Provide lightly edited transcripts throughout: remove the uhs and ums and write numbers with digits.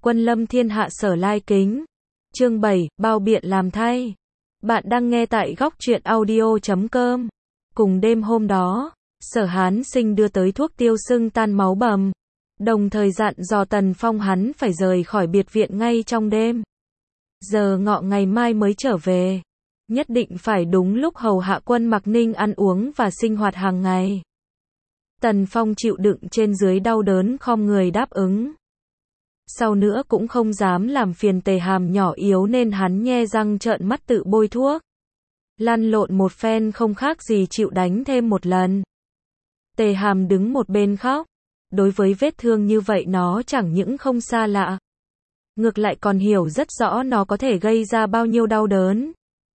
Quân lâm thiên hạ sở lai kính. Chương 7, bao biện làm thay. Bạn đang nghe tại góc truyện audio.com. Cùng đêm hôm đó, Sở Hán Sinh đưa tới thuốc tiêu sưng tan máu bầm. Đồng thời dặn dò Tần Phong hắn phải rời khỏi biệt viện ngay trong đêm. Giờ ngọ ngày mai mới trở về. Nhất định phải đúng lúc hầu hạ Quân Mặc Ninh ăn uống và sinh hoạt hàng ngày. Tần Phong chịu đựng trên dưới đau đớn khom người đáp ứng. Sau nữa cũng không dám làm phiền Tề Hàm nhỏ yếu nên hắn nhe răng trợn mắt tự bôi thuốc. Lăn lộn một phen không khác gì chịu đánh thêm một lần. Tề Hàm đứng một bên khóc. Đối với vết thương như vậy nó chẳng những không xa lạ. Ngược lại còn hiểu rất rõ nó có thể gây ra bao nhiêu đau đớn.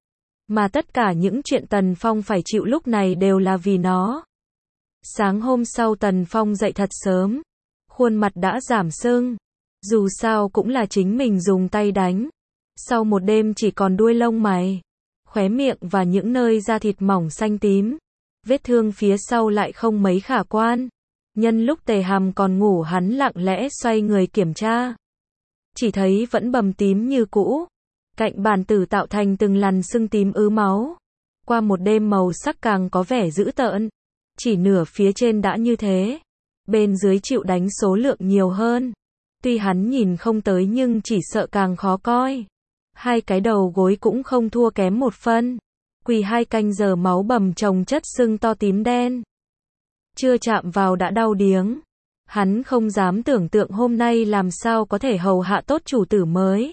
Mà tất cả những chuyện Tần Phong phải chịu lúc này đều là vì nó. Sáng hôm sau Tần Phong dậy thật sớm. Khuôn mặt đã giảm sưng. Dù sao cũng là chính mình dùng tay đánh. Sau một đêm chỉ còn đuôi lông mày, khóe miệng và những nơi da thịt mỏng xanh tím. Vết thương phía sau lại không mấy khả quan. Nhân lúc Tề Hàm còn ngủ hắn lặng lẽ xoay người kiểm tra. Chỉ thấy vẫn bầm tím như cũ. Cạnh bàn tử tạo thành từng lằn sưng tím ứ máu. Qua một đêm màu sắc càng có vẻ dữ tợn. Chỉ nửa phía trên đã như thế. Bên dưới chịu đánh số lượng nhiều hơn. Tuy hắn nhìn không tới nhưng chỉ sợ càng khó coi. Hai cái đầu gối cũng không thua kém một phân. Quỳ 2 canh giờ máu bầm chồng chất sưng to tím đen. Chưa chạm vào đã đau điếng. Hắn không dám tưởng tượng hôm nay làm sao có thể hầu hạ tốt chủ tử mới.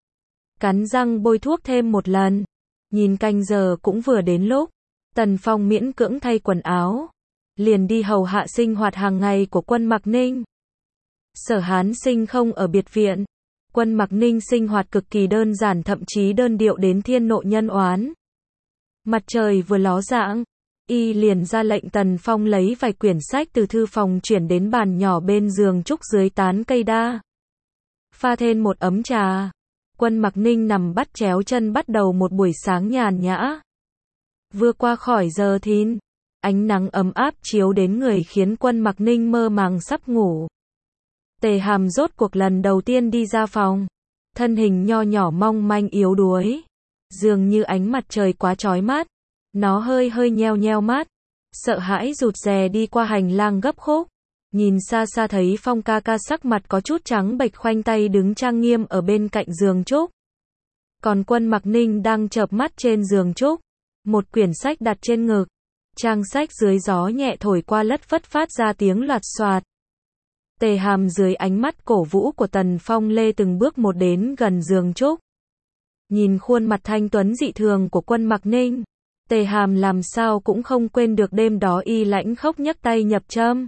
Cắn răng bôi thuốc thêm một lần. Nhìn canh giờ cũng vừa đến lúc. Tần Phong miễn cưỡng thay quần áo. Liền đi hầu hạ sinh hoạt hàng ngày của Quân Mặc Ninh. Sở Hán Sinh không ở biệt viện. Quân Mặc Ninh sinh hoạt cực kỳ đơn giản thậm chí đơn điệu đến thiên nộ nhân oán. Mặt trời vừa ló dạng, y liền ra lệnh Tần Phong lấy vài quyển sách từ thư phòng chuyển đến bàn nhỏ bên giường trúc dưới tán cây đa. Pha thêm một ấm trà. Quân Mặc Ninh nằm bắt chéo chân bắt đầu một buổi sáng nhàn nhã. Vừa qua khỏi giờ thìn, ánh nắng ấm áp chiếu đến người khiến Quân Mặc Ninh mơ màng sắp ngủ. Tề Hàm rốt cuộc lần đầu tiên đi ra phòng. Thân hình nho nhỏ mong manh yếu đuối. Dường như ánh mặt trời quá chói mắt. Nó hơi hơi nheo nheo mắt. Sợ hãi rụt rè đi qua hành lang gấp khúc. Nhìn xa xa thấy Phong ca ca sắc mặt có chút trắng bệch khoanh tay đứng trang nghiêm ở bên cạnh giường trúc. Còn Quân Mặc Ninh đang chợp mắt trên giường trúc. Một quyển sách đặt trên ngực. Trang sách dưới gió nhẹ thổi qua lất phất phát ra tiếng loạt xoạt. Tề Hàm dưới ánh mắt cổ vũ của Tần Phong lê từng bước một đến gần giường trúc. Nhìn khuôn mặt thanh tuấn dị thường của Quân Mặc Ninh, Tề Hàm làm sao cũng không quên được đêm đó y lãnh khốc nhấc tay nhập châm.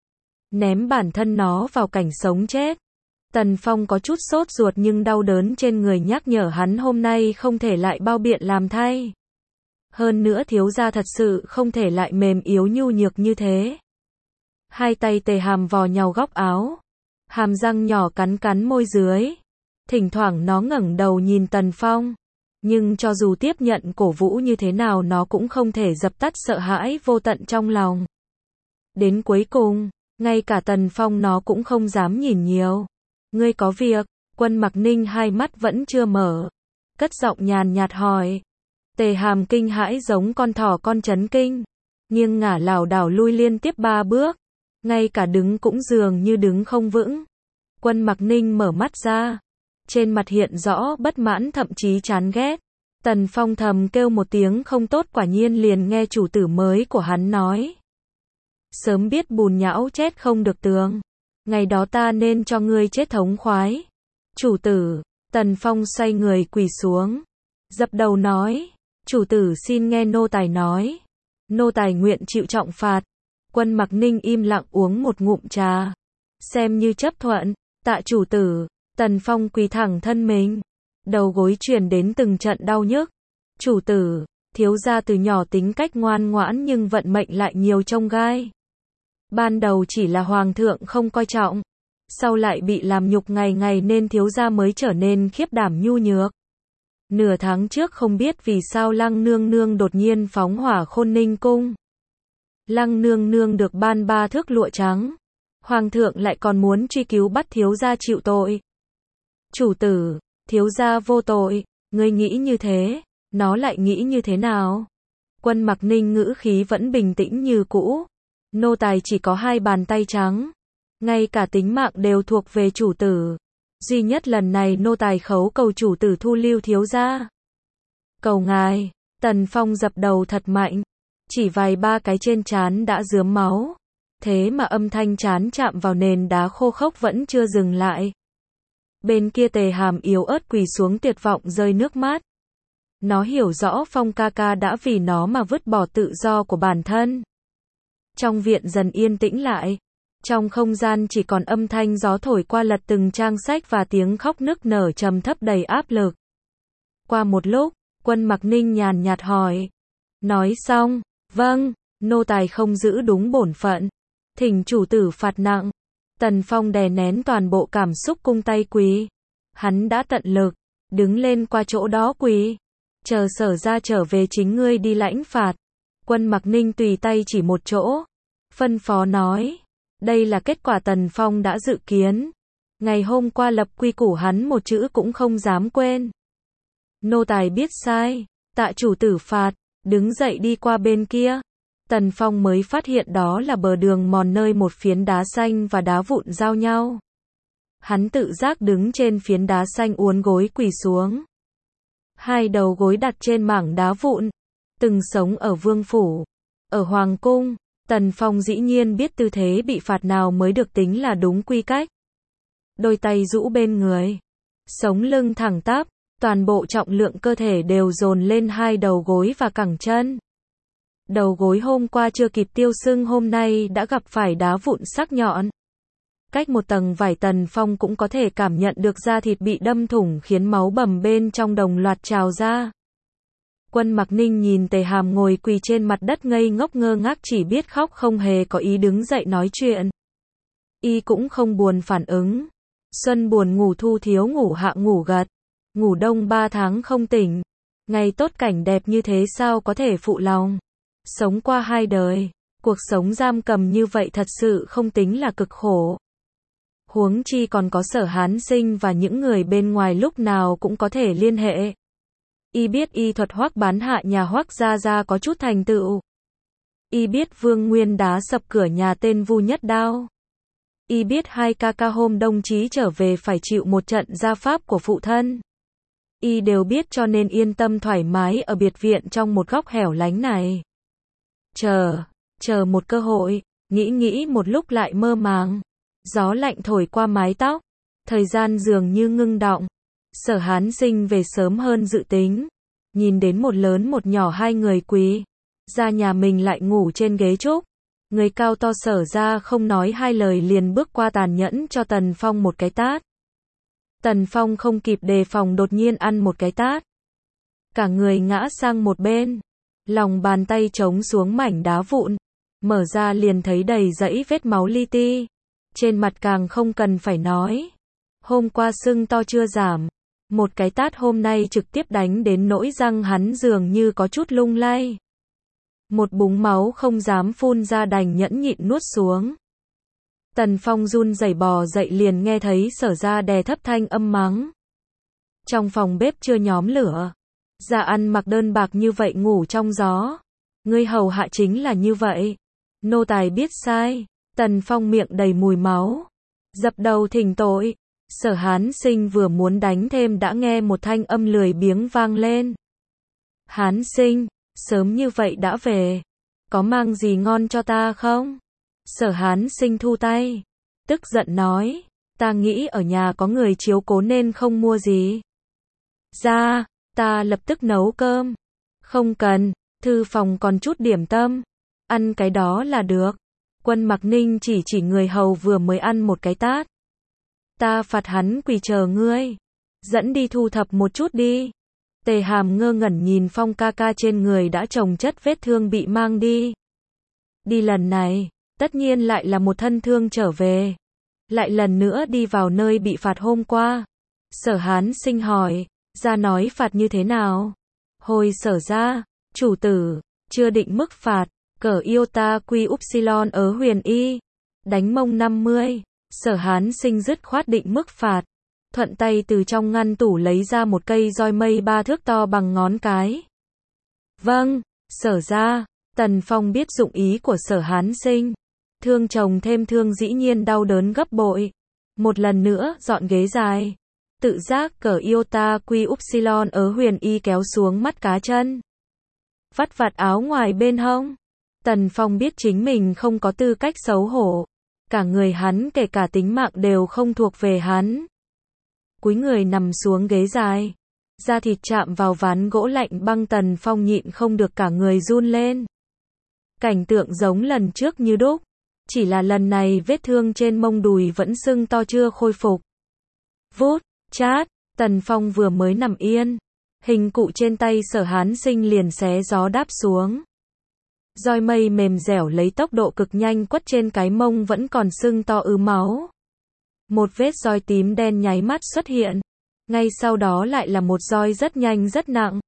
Ném bản thân nó vào cảnh sống chết. Tần Phong có chút sốt ruột nhưng đau đớn trên người nhắc nhở hắn hôm nay không thể lại bao biện làm thay. Hơn nữa thiếu gia thật sự không thể lại mềm yếu nhu nhược như thế. Hai tay Tề Hàm vò nhau góc áo. Hàm răng nhỏ cắn cắn môi dưới. Thỉnh thoảng nó ngẩng đầu nhìn Tần Phong. Nhưng cho dù tiếp nhận cổ vũ như thế nào nó cũng không thể dập tắt sợ hãi vô tận trong lòng. Đến cuối cùng, ngay cả Tần Phong nó cũng không dám nhìn nhiều. Ngươi có việc? Quân Mặc Ninh hai mắt vẫn chưa mở. Cất giọng nhàn nhạt hỏi. Tề Hàm kinh hãi giống con thỏ con chấn kinh. Nghiêng ngả lảo đảo lui liên tiếp 3 bước. Ngay cả đứng cũng dường như đứng không vững. Quân Mặc Ninh mở mắt ra. Trên mặt hiện rõ bất mãn thậm chí chán ghét. Tần Phong thầm kêu một tiếng không tốt quả nhiên liền nghe chủ tử mới của hắn nói. Sớm biết bùn nhão chết không được tường. Ngày đó ta nên cho ngươi chết thống khoái. Chủ tử, Tần Phong xoay người quỳ xuống. Dập đầu nói. Chủ tử xin nghe nô tài nói. Nô tài nguyện chịu trọng phạt. Quân Mặc Ninh im lặng uống một ngụm trà. Xem như chấp thuận. Tạ chủ tử. Tần Phong quỳ thẳng thân mình. Đầu gối truyền đến từng trận đau nhức. Chủ tử, thiếu gia từ nhỏ tính cách ngoan ngoãn nhưng vận mệnh lại nhiều chông gai. Ban đầu chỉ là hoàng thượng không coi trọng. Sau lại bị làm nhục ngày ngày nên thiếu gia mới trở nên khiếp đảm nhu nhược. Nửa tháng trước không biết vì sao Lăng nương nương đột nhiên phóng hỏa Khôn Ninh cung. Lăng nương nương được ban 3 thước lụa trắng. Hoàng thượng lại còn muốn truy cứu bắt thiếu gia chịu tội. Chủ tử, thiếu gia vô tội, ngươi nghĩ như thế, nó lại nghĩ như thế nào? Quân Mặc Ninh ngữ khí vẫn bình tĩnh như cũ. Nô tài chỉ có 2 bàn tay trắng. Ngay cả tính mạng đều thuộc về chủ tử. Duy nhất lần này nô tài khấu cầu chủ tử thu lưu thiếu gia. Cầu ngài, Tần Phong dập đầu thật mạnh. Chỉ vài 3 cái trên trán đã rướm máu. Thế mà âm thanh trán chạm vào nền đá khô khốc vẫn chưa dừng lại. Bên kia Tề Hàm yếu ớt quỳ xuống tuyệt vọng rơi nước mắt. Nó hiểu rõ Phong ca ca đã vì nó mà vứt bỏ tự do của bản thân. Trong viện dần yên tĩnh lại. Trong không gian chỉ còn âm thanh gió thổi qua lật từng trang sách và tiếng khóc nức nở trầm thấp đầy áp lực. Qua một lúc, Quân Mặc Ninh nhàn nhạt hỏi. Nói xong, vâng, nô tài không giữ đúng bổn phận. Thỉnh chủ tử phạt nặng. Tần Phong đè nén toàn bộ cảm xúc cung tay quỳ. Hắn đã tận lực, đứng lên qua chỗ đó quỳ. Chờ Sở ra trở về chính ngươi đi lãnh phạt. Quân Mặc Ninh tùy tay chỉ một chỗ. Phân phó nói. Đây là kết quả Tần Phong đã dự kiến. Ngày hôm qua lập quy củ hắn một chữ cũng không dám quên. Nô tài biết sai, tạ chủ tử phạt, đứng dậy đi qua bên kia. Tần Phong mới phát hiện đó là bờ đường mòn nơi một phiến đá xanh và đá vụn giao nhau. Hắn tự giác đứng trên phiến đá xanh uốn gối quỳ xuống. 2 đầu gối đặt trên mảng đá vụn. Từng sống ở vương phủ, ở hoàng cung, Tần Phong dĩ nhiên biết tư thế bị phạt nào mới được tính là đúng quy cách. Đôi tay rũ bên người, sống lưng thẳng tắp, toàn bộ trọng lượng cơ thể đều dồn lên 2 đầu gối và cẳng chân. Đầu gối hôm qua chưa kịp tiêu sưng hôm nay đã gặp phải đá vụn sắc nhọn. Cách một tầng vải Tần Phong cũng có thể cảm nhận được da thịt bị đâm thủng khiến máu bầm bên trong đồng loạt trào ra. Quân Mặc Ninh nhìn Tề Hàm ngồi quỳ trên mặt đất ngây ngốc ngơ ngác chỉ biết khóc không hề có ý đứng dậy nói chuyện. Y cũng không buồn phản ứng. Xuân buồn ngủ thu thiếu ngủ hạ ngủ gật. Ngủ đông 3 tháng không tỉnh. Ngày tốt cảnh đẹp như thế sao có thể phụ lòng. Sống qua 2 đời. Cuộc sống giam cầm như vậy thật sự không tính là cực khổ. Huống chi còn có Sở Hán Sinh và những người bên ngoài lúc nào cũng có thể liên hệ. Y biết y thuật Hoắc bán hạ nhà Hoắc gia có chút thành tựu. Y biết Vương Nguyên đá sập cửa nhà tên Vu Nhất Đao. Y biết 2 ca ca hôm đồng chí trở về phải chịu một trận gia pháp của phụ thân. Y đều biết cho nên yên tâm thoải mái ở biệt viện trong một góc hẻo lánh này. Chờ một cơ hội, nghĩ một lúc lại mơ màng. Gió lạnh thổi qua mái tóc, thời gian dường như ngưng đọng. Sở Hán Sinh về sớm hơn dự tính. Nhìn đến một lớn một nhỏ 2 người quỳ. Ra nhà mình lại ngủ trên ghế trúc. Người cao to Sở ra không nói 2 lời liền bước qua tàn nhẫn cho Tần Phong một cái tát. Tần Phong không kịp đề phòng đột nhiên ăn một cái tát. Cả người ngã sang một bên. Lòng bàn tay trống xuống mảnh đá vụn. Mở ra liền thấy đầy dãy vết máu li ti. Trên mặt càng không cần phải nói. Hôm qua sưng to chưa giảm. Một cái tát hôm nay trực tiếp đánh đến nỗi răng hắn dường như có chút lung lay. Một búng máu không dám phun ra đành nhẫn nhịn nuốt xuống. Tần Phong run rẩy bò dậy liền nghe thấy Sở ra đè thấp thanh âm mắng. Trong phòng bếp chưa nhóm lửa. Dạ ăn mặc đơn bạc như vậy ngủ trong gió. Ngươi hầu hạ chính là như vậy. Nô tài biết sai. Tần Phong miệng đầy mùi máu. Dập đầu thỉnh tội. Sở Hán Sinh vừa muốn đánh thêm đã nghe một thanh âm lười biếng vang lên. Hán Sinh, sớm như vậy đã về. Có mang gì ngon cho ta không? Sở Hán Sinh thu tay. Tức giận nói. Ta nghĩ ở nhà có người chiếu cố nên không mua gì. Ra, ta lập tức nấu cơm. Không cần, thư phòng còn chút điểm tâm. Ăn cái đó là được. Quân Mặc Ninh chỉ người hầu vừa mới ăn một cái tát. Ta phạt hắn quỳ chờ ngươi. Dẫn đi thu thập một chút đi. Tề Hàm ngơ ngẩn nhìn Phong ca ca trên người đã chồng chất vết thương bị mang đi. Đi lần này, tất nhiên lại là một thân thương trở về. Lại lần nữa đi vào nơi bị phạt hôm qua. Sở Hán Sinh hỏi, ra nói phạt như thế nào? Hồi Sở ra, chủ tử, chưa định mức phạt, cờ iota quy upsilon ở huyền y. Đánh mông 50. Sở Hán Sinh dứt khoát định mức phạt. thuận tay từ trong ngăn tủ lấy ra một cây roi mây 3 thước to bằng ngón cái. Vâng, Sở gia. Tần Phong biết dụng ý của Sở Hán Sinh. Thương chồng thêm thương dĩ nhiên đau đớn gấp bội. Một lần nữa, dọn ghế dài. Tự giác cởi iota quy upsilon ở huyền y kéo xuống mắt cá chân. Vắt vặt áo ngoài bên hông. Tần Phong biết chính mình không có tư cách xấu hổ. Cả người hắn kể cả tính mạng đều không thuộc về hắn. Cúi người nằm xuống ghế dài. Da thịt chạm vào ván gỗ lạnh băng, Tần Phong nhịn không được cả người run lên. Cảnh tượng giống lần trước như đúc. Chỉ là lần này vết thương trên mông đùi vẫn sưng to chưa khôi phục. Vút, chát, Tần Phong vừa mới nằm yên. Hình cụ trên tay Sở Hán Sinh liền xé gió đáp xuống. Roi mây mềm dẻo lấy tốc độ cực nhanh quất trên cái mông vẫn còn sưng to ứ máu. Một vết roi tím đen nháy mắt xuất hiện. Ngay sau đó lại là một roi rất nhanh rất nặng.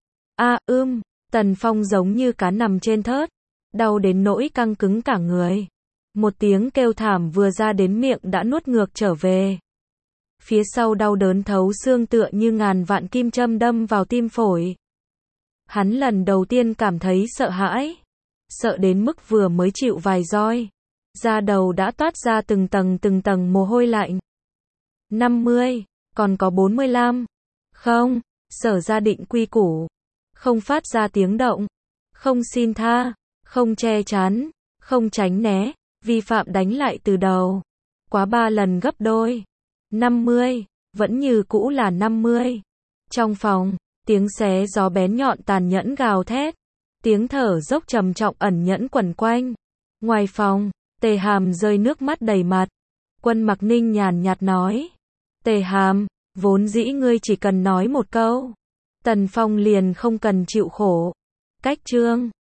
Tần Phong giống như cá nằm trên thớt. Đau đến nỗi căng cứng cả người. Một tiếng kêu thảm vừa ra đến miệng đã nuốt ngược trở về. Phía sau đau đớn thấu xương tựa như ngàn vạn kim châm đâm vào tim phổi. Hắn lần đầu tiên cảm thấy sợ hãi. Sợ đến mức vừa mới chịu vài roi. Da đầu đã toát ra từng tầng mồ hôi lạnh. 50, còn có 45. Không, Sở gia định quy củ. Không phát ra tiếng động. Không xin tha. Không che chắn. Không tránh né. Vi phạm đánh lại từ đầu. Quá 3 lần gấp đôi. 50, vẫn như cũ là 50. Trong phòng, tiếng xé gió bén nhọn tàn nhẫn gào thét. Tiếng thở dốc trầm trọng ẩn nhẫn quẩn quanh. Ngoài phòng, Tề Hàm rơi nước mắt đầy mặt. Quân Mặc Ninh nhàn nhạt nói. Tề Hàm, vốn dĩ ngươi chỉ cần nói một câu. Tần Phong liền không cần chịu khổ. Cách chương